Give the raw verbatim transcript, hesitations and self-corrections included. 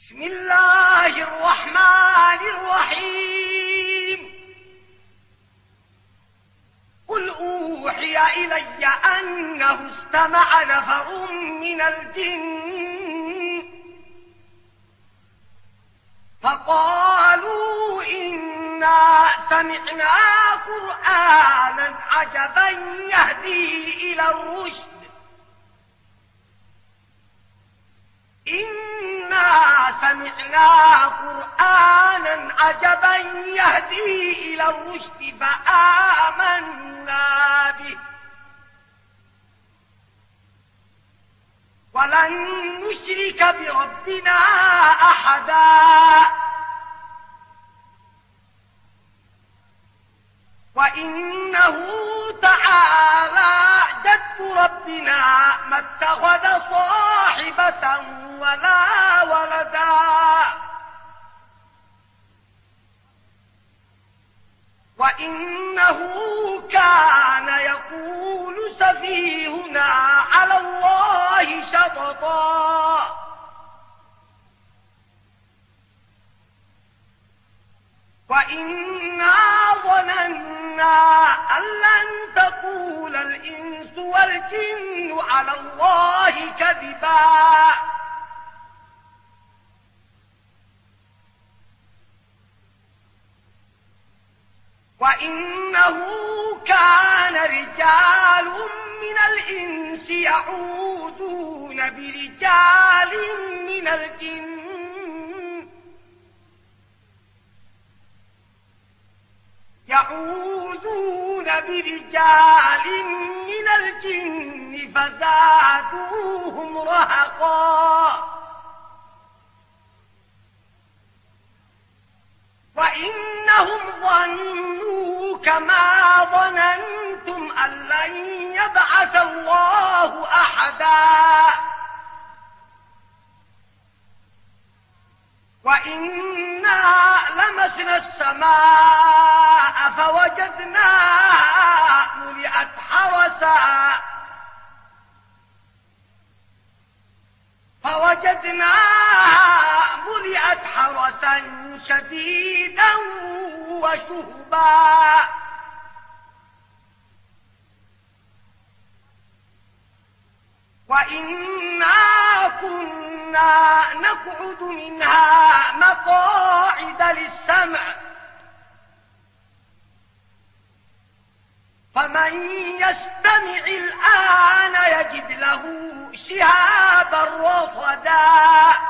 بسم الله الرحمن الرحيم. قل أوحي إلي أنه استمع نفر من الجن فقالوا إنا سمعنا قرآنا عجبا يهدي إلى الرشد إنا سمعنا قرآنا عجبا يهدي إلى الرشد فآمنا به ولن نشرك بربنا أحدا وإنه تعالى جد ربنا ما اتخذ صاحبة ولا ولدا وإنه كان يقول سفيهنا على الله شططا وإنا ظننا أن لن تقول الإنس والجن على الله كذبا وإنه كان رجال من الإنس يعوذون برجال من الجن يعوذون برجال من الجن فزادوهم رهقا وإنهم ظنوا كما ظننتم أن لن يبعث الله أحدا وإنا لمسنا السماء فوجدناها ملئت حرسا فوجدناها ملئت حرسا شديدا وشهبا وإنا كنا نقعد منها مقاعد للسمع فمن يستمع الآن يجد له شهابا رصدا